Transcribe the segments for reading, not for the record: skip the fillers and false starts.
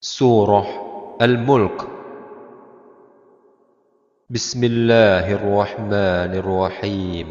Surah Al-Mulk. Bismillahirrahmanirrahim.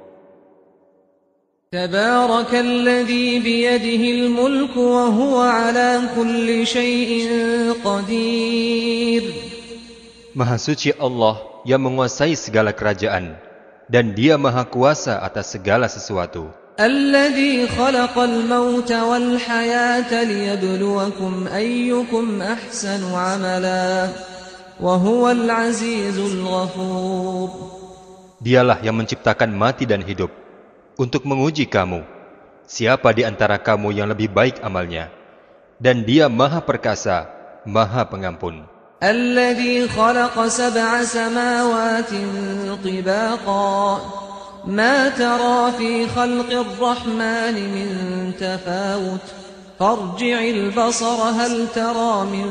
Tabarakalladzi biyadihil mulku wa huwa ala kulli syai'in qadir. Maha suci Allah yang menguasai segala kerajaan, dan Dia maha kuasa atas segala sesuatu. Alladzi khalaqal mauta wal hayata liyabluwakum ayyukum ahsanu amala wa huwal azizul ghafur. Dialah yang menciptakan mati dan hidup untuk menguji kamu, siapa di antara kamu yang lebih baik amalnya, dan Dia maha perkasa, maha pengampun. Alladzi khalaqa sab'a samawati tibaqa ما ترى في خلق الرحمن من تفاوت فارجع البصر هل ترى من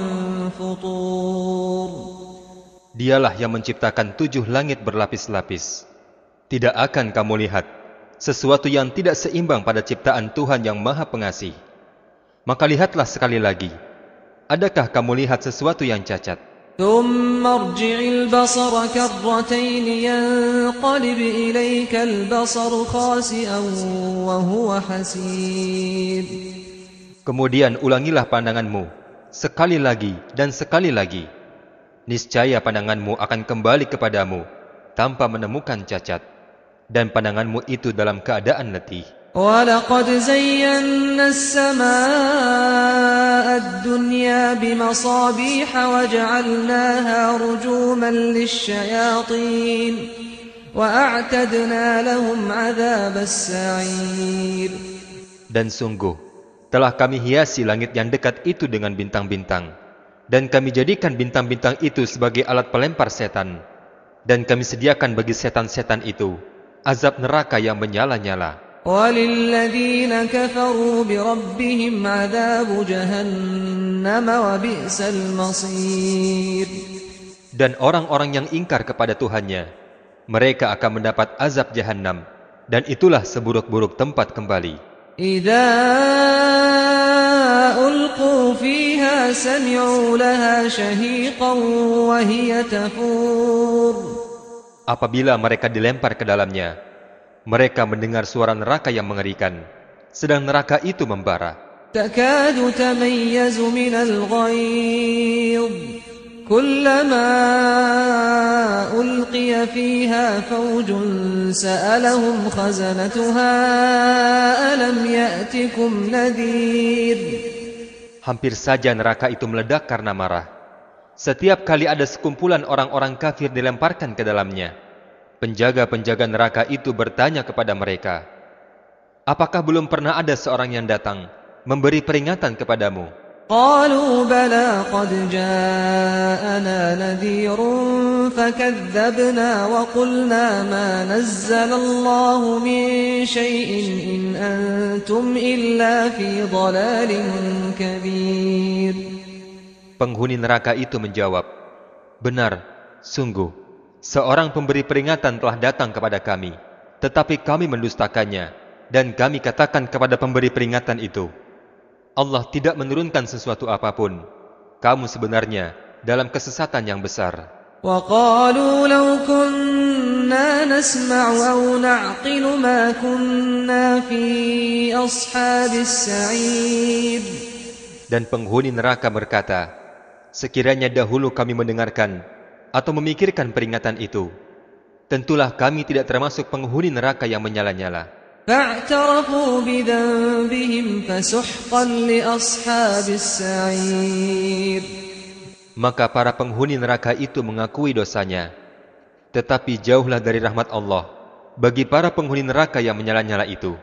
فطور. Dialah yang menciptakan 7 langit berlapis-lapis. Tidak akan kamu lihat sesuatu yang tidak seimbang pada ciptaan Tuhan yang maha pengasih. Maka lihatlah sekali lagi, adakah kamu lihat sesuatu yang cacat? ثم ارجع البصر كرتين ينقلب إليك البصر خاسئا وهو حسير. Kemudian ulangilah pandanganmu sekali lagi dan sekali lagi. Niscaya pandanganmu akan kembali kepadamu tanpa menemukan cacat, dan pandanganmu itu dalam keadaan letih. وَلَقَدْ زَيَّنَّا السَّمَاءَ الدُّنْيَا بِمَصَابِيحَ وَجَعَلْنَاهَا رُجُومًا لِلشَّيَاطِينِ وَأَعْتَدْنَا لَهُمْ عَذَابَ السَّعِيرِ. Dan sungguh, telah kami hiasi langit yang dekat itu dengan bintang-bintang, dan kami jadikan bintang-bintang itu sebagai alat pelempar setan, dan kami sediakan bagi setan-setan itu azab neraka yang menyala-nyala. وَلِلَّذِينَ كَفَرُوا بِرَبِّهِمْ عَذَابُ جَهَنَّمَ وَبِئْسَ الْمَصِيرُ. Dan orang-orang yang ingkar kepada Tuhannya, mereka akan mendapat azab Jahannam, dan itulah seburuk-buruk tempat kembali. إِذَا أُلْقُوا فِيهَا سَمِعُوا لَهَا شَهِيقًا وَهِيَ تَفُورُ. Apabila mereka dilempar ke dalamnya, mereka mendengar suara neraka yang mengerikan, sedang neraka itu membara. تَكَادُ تَمَيَّزُ مِنَ الْغَيْظِ كُلَّمَا أُلْقِيَ فِيهَا فَوْجٌ سَأَلَهُمْ خَزَنَتُهَا أَلَمْ يَأْتِكُمْ نَذِيرٌ. Hampir saja neraka itu meledak karena marah. Setiap kali ada sekumpulan orang-orang kafir dilemparkan ke dalamnya, penjaga-penjaga neraka itu bertanya kepada mereka, apakah belum pernah ada seorang yang datang memberi peringatan kepadamu? قالوا بلى قد جاءنا نذير فكذبنا وقلنا ما نزل الله من شيء إن أنتم إلا في ضلال كبير. Penghuni neraka itu menjawab, benar, sungguh, seorang pemberi peringatan telah datang kepada kami, tetapi kami mendustakannya, dan kami katakan kepada pemberi peringatan itu, Allah tidak menurunkan sesuatu apapun. Kamu sebenarnya dalam kesesatan yang besar. وَقَالُوا لَوْ كُنَّا نَسْمَعُ أَوْ نَعْقِلُ مَا كُنَّا فِي أَصْحَابِ السَّعِيرِ. Dan penghuni neraka berkata, sekiranya dahulu kami mendengarkan atau memikirkan peringatan itu, tentulah kami tidak termasuk penghuni neraka yang menyala-nyala. فاعترفوا بذنبهم فسحقا لأصحاب السعير. Maka para penghuni neraka itu mengakui dosanya, tetapi jauhlah dari rahmat Allah bagi para penghuni neraka yang menyala-nyala itu.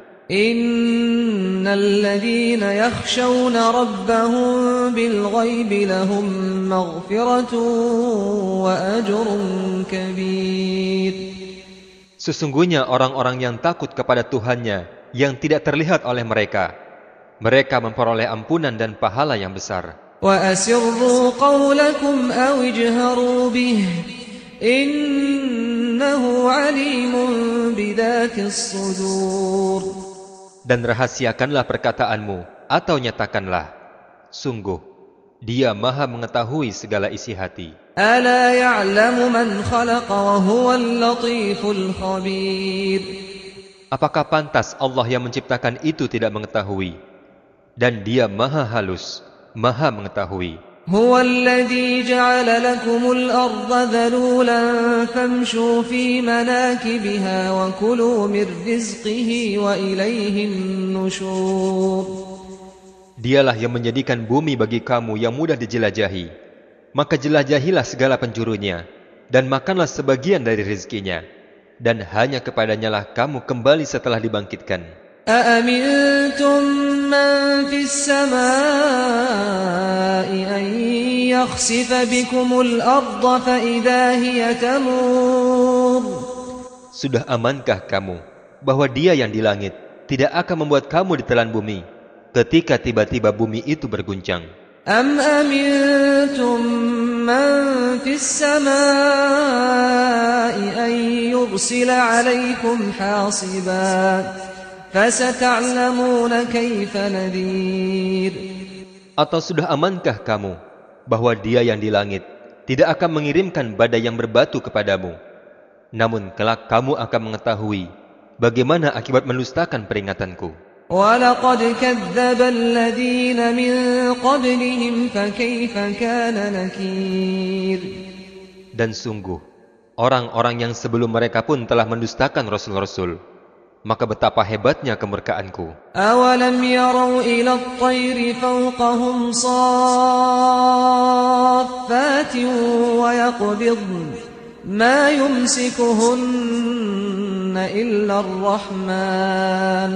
Innal ladzina yakhshawna rabbahum bil ghaibi lahum maghfiratun wa ajrun kabir. Sesungguhnya orang-orang yang takut kepada Tuhannya yang tidak terlihat oleh mereka, mereka memperoleh ampunan dan pahala yang besar. وَأَسِرُّوا قَوْلَكُمْ أَوْ اجْهَرُوا بِهِ إِنَّهُ عَلِيمٌ بِذَاتِ الصُّدُورِ. Dan rahasiakanlah perkataanmu atau nyatakanlah, sungguh Dia Maha mengetahui segala isi hati. ألا يعلم من خلق وهو اللطيف الخبير. Apakah pantas Allah yang menciptakan itu tidak mengetahui? Dan Dia Maha halus, Maha mengetahui. هو الذي جعل لكم الأرض ذلولا فامشوا في مناكبها وكلوا من رزقه وإليه النشور. Dialah yang menjadikan bumi bagi kamu yang mudah dijelajahi. Maka jelajahilah segala penjurunya, dan makanlah sebagian dari rezekinya, dan hanya kepadanya lah kamu kembali setelah dibangkitkan. أأمنتم من في السماء أن يخسف بكم الأرض فإذا هي تمور. Sudah amankah kamu bahwa Dia yang di langit tidak akan membuat kamu ditelan bumi ketika tiba-tiba bumi itu berguncang? أم أمنتم من في السماء أن يرسل عليكم حاصبا فستعلمون كيف نذير. Atau sudah amankah kamu bahwa Dia yang di langit tidak akan mengirimkan badai yang berbatu kepadamu? Namun kelak kamu akan mengetahui bagaimana akibat mendustakan peringatanku. وَلَقَدْ كَذَّبَ الَّذِينَ مِنْ قَبْلِهِمْ فَكَيْفَ كَانَ نَكِيرِ. Dan sungguh, orang-orang yang sebelum mereka pun telah mendustakan Rasul-Rasul. Maka betapa hebatnya kemurkaanku. أَوَلَمْ يَرَوْا إِلَى الطَّيْرِ فَوْقَهُمْ صَافَّاتٍ وَيَقْبِضْنَ مَا يُمْسِكُهُنَّ إِلَّا الرَّحْمَنُ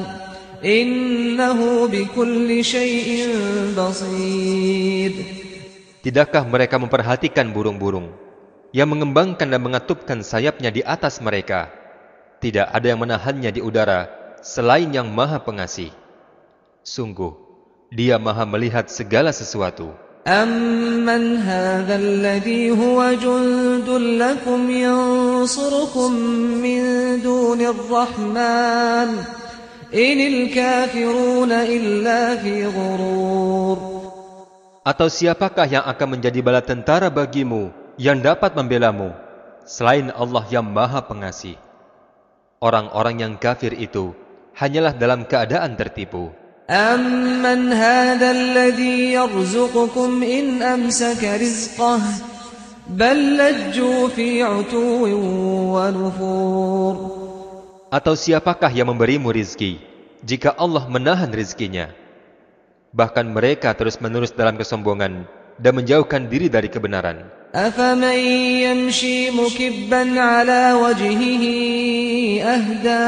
Innahu bikulli syai'in basir. Tidakkah mereka memperhatikan burung-burung yang mengembangkan dan mengatupkan sayapnya di atas mereka? Tidak ada yang menahannya di udara selain yang Maha Pengasih. Sungguh, Dia Maha melihat segala sesuatu. Amman hadzal ladzi huwa jundun lakum yansurukum min dunir rahman Inil kafiruna illa fi ghurur. Atau siapakah yang akan menjadi bala tentara bagimu yang dapat membelamu selain Allah yang Maha Pengasih? Orang-orang yang kafir itu hanyalah dalam keadaan tertipu. Amman hadzal ladzi yarzuqukum in amsaka rizqah bal lajju fi 'utuwwin wa nufur. Atau siapakah yang memberimu rizki jika Allah menahan rizkinya? Bahkan mereka terus-menerus dalam kesombongan dan menjauhkan diri dari kebenaran. أَفَمَنْ يَمْشِي مُكِبًّا عَلَى وَجْهِهِ أَهْدَى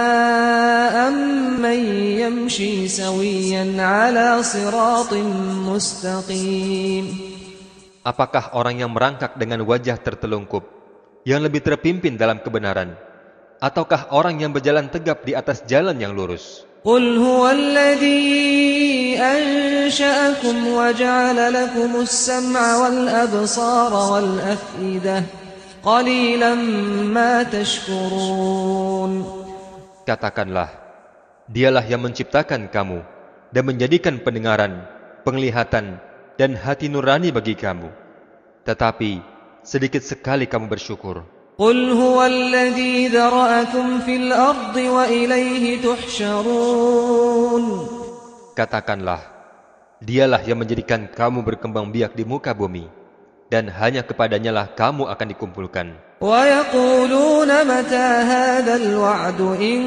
أَمَّنْ يَمْشِي سَوِيًّا عَلَى صِرَاطٍ مُسْتَقِيمٍ. Apakah orang yang merangkak dengan wajah tertelungkup yang lebih terpimpin dalam kebenaran, ataukah orang yang berjalan tegap di atas jalan yang lurus? قُلْ هُوَ الَّذِي أَنشَأَكُمْ وَجَعَلَ لَكُمُ السَّمْعَ وَالْأَبْصَارَ وَالْأَفْئِدَةَ قَلِيلًا مَا تَشْكُرُونَ. Katakanlah, Dialah yang menciptakan kamu dan menjadikan pendengaran, penglihatan, dan hati nurani bagi kamu. Tetapi sedikit sekali kamu bersyukur. قُلْ هُوَ الَّذِي ذَرَأَكُمْ فِي الْأَرْضِ وَإِلَيْهِ تُحْشَرُونَ. Katakanlah, Dialah yang menjadikan kamu berkembang biak di muka bumi, dan hanya kepadanya lah kamu akan dikumpulkan. وَيَقُولُونَ مَتَى هَذَا الْوَعْدُ إِن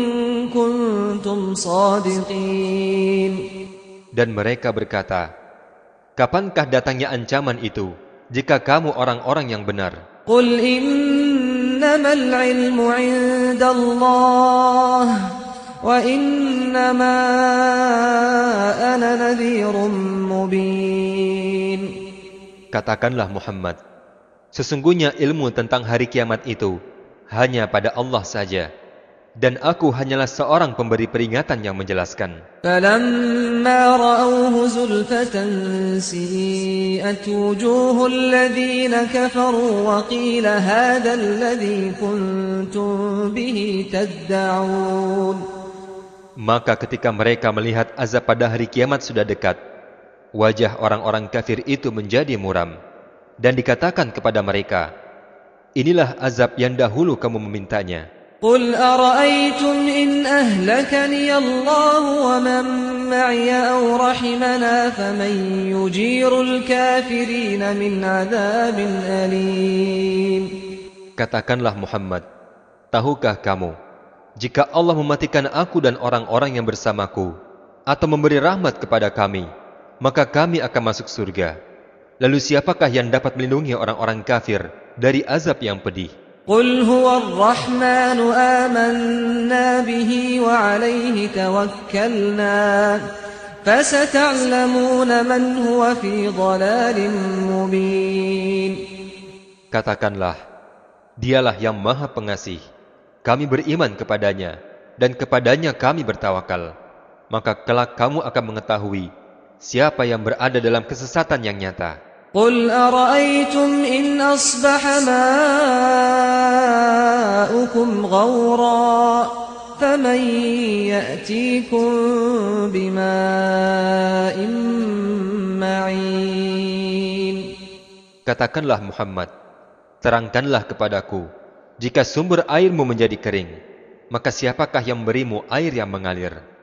كُنتُمْ صَادِقِينَ. Dan mereka berkata, kapankah datangnya ancaman itu jika kamu orang-orang yang benar? قُلْ إِنَّمَا الْعِلْمُ عِندَ اللَّهِ وَإِنَّمَا أَنَا نَذِيرٌ مُبِينٌ. Katakanlah Muhammad, sesungguhnya ilmu tentang hari kiamat itu hanya pada Allah saja, dan aku hanyalah seorang pemberi peringatan yang menjelaskan. فَلَمَّا رَأَوْهُ زُلْفَةً سِيئَتْ وُجُوهُ الَّذِينَ كَفَرُوا وَقِيلَ هَذَا الَّذِي كُنتُم بِهِ تَدَّعُونَ. Maka ketika mereka melihat azab pada hari kiamat sudah dekat, wajah orang-orang kafir itu menjadi muram, dan dikatakan kepada mereka, inilah azab yang dahulu kamu memintanya. قل أرأيتم إن أهلكني الله ومن معي أو رحمنا فمن يجير الكافرين من عذاب أليم. Katakanlah Muhammad, tahukah kamu, jika Allah mematikan aku dan orang-orang yang bersamaku, atau memberi rahmat kepada kami, maka kami akan masuk surga. Lalu siapakah yang dapat melindungi orang-orang kafir dari azab yang pedih? قل هو الرحمن آمنا به وعليه توكلنا فستعلمون من هو في ضلال مبين. Katakanlah, dialah yang maha pengasih. Kami beriman kepadanya, dan kepadanya kami bertawakal. Maka kelak kamu akan mengetahui siapa yang berada dalam kesesatan yang nyata. قل أرأيتم إن أصبح ماؤكم غورا فمن يأتيكم بماء معين. Katakanlah Muhammad, terangkanlah kepadaku, jika sumber airmu menjadi kering, maka siapakah yang memberimu air yang mengalir?